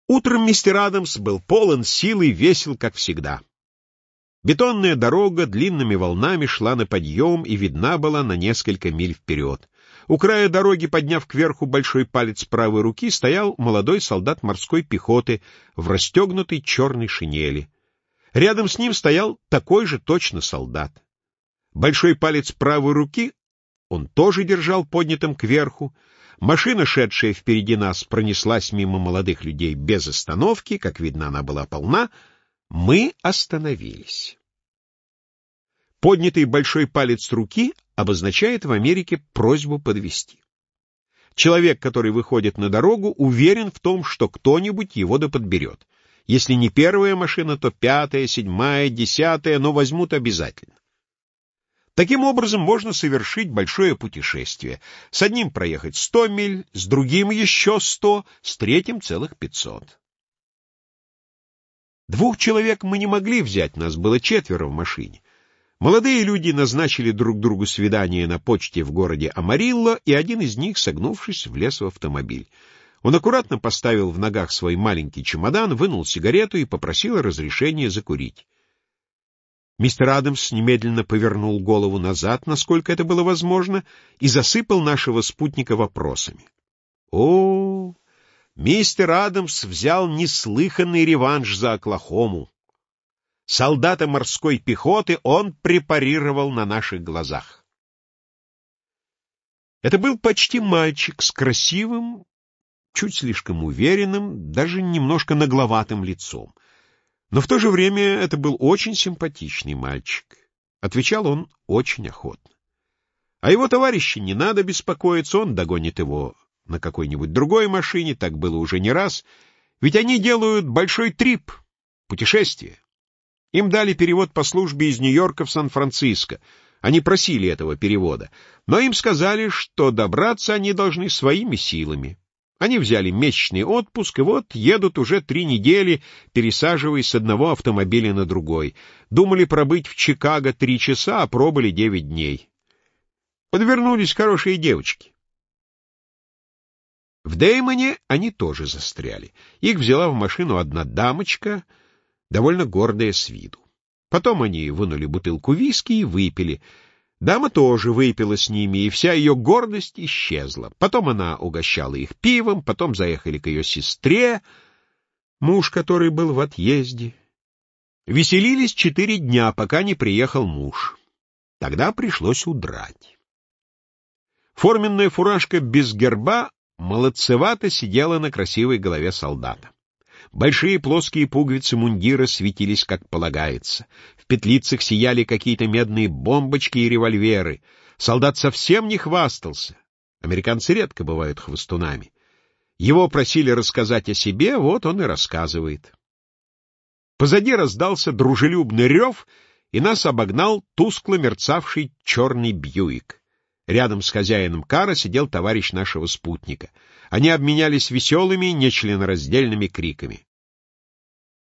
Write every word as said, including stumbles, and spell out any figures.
Утром мистер Адамс был полон сил и весел, как всегда. Бетонная дорога длинными волнами шла на подъем и видна была на несколько миль вперед. У края дороги, подняв кверху большой палец правой руки, стоял молодой солдат морской пехоты в расстегнутой черной шинели. Рядом с ним стоял такой же точно солдат. Большой палец правой руки он тоже держал поднятым кверху. Машина, шедшая впереди нас, пронеслась мимо молодых людей без остановки, как видно, она была полна. Мы остановились. Поднятый большой палец руки обозначает в Америке просьбу подвезти. Человек, который выходит на дорогу, уверен в том, что кто-нибудь его да подберет. Если не первая машина, то пятая, седьмая, десятая, но возьмут обязательно. Таким образом, можно совершить большое путешествие. С одним проехать сто миль, с другим еще сто, с третьим целых пятьсот. Двух человек мы не могли взять, нас было четверо в машине. Молодые люди назначили друг другу свидание на почте в городе Амарилло, и один из них, согнувшись, влез в автомобиль. Он аккуратно поставил в ногах свой маленький чемодан, вынул сигарету и попросил разрешения закурить. Мистер Адамс немедленно повернул голову назад, насколько это было возможно, и засыпал нашего спутника вопросами. О, мистер Адамс взял неслыханный реванш за Оклахому. Солдата морской пехоты он препарировал на наших глазах. Это был почти мальчик с красивым, чуть слишком уверенным, даже немножко нагловатым лицом. Но в то же время это был очень симпатичный мальчик. Отвечал он очень охотно. А его товарищи не надо беспокоиться, он догонит его на какой-нибудь другой машине, так было уже не раз, ведь они делают большой трип, путешествие. Им дали перевод по службе из Нью-Йорка в Сан-Франциско. Они просили этого перевода, но им сказали, что добраться они должны своими силами. Они взяли месячный отпуск, и вот едут уже три недели, пересаживаясь с одного автомобиля на другой. Думали пробыть в Чикаго три часа, а пробыли девять дней. Подвернулись хорошие девочки. В Деймоне они тоже застряли. Их взяла в машину одна дамочка, довольно гордая с виду. Потом они вынули бутылку виски и выпили. Дама тоже выпила с ними, и вся ее гордость исчезла. Потом она угощала их пивом, потом заехали к ее сестре, муж который был в отъезде. Веселились четыре дня, пока не приехал муж. Тогда пришлось удрать. Форменная фуражка без герба молодцевато сидела на красивой голове солдата. Большие плоские пуговицы мундира светились, как полагается. В петлицах сияли какие-то медные бомбочки и револьверы. Солдат совсем не хвастался. Американцы редко бывают хвастунами. Его просили рассказать о себе, вот он и рассказывает. Позади раздался дружелюбный рев, и нас обогнал тускло мерцавший черный Бьюик. Рядом с хозяином кара сидел товарищ нашего спутника. Они обменялись веселыми, нечленораздельными криками.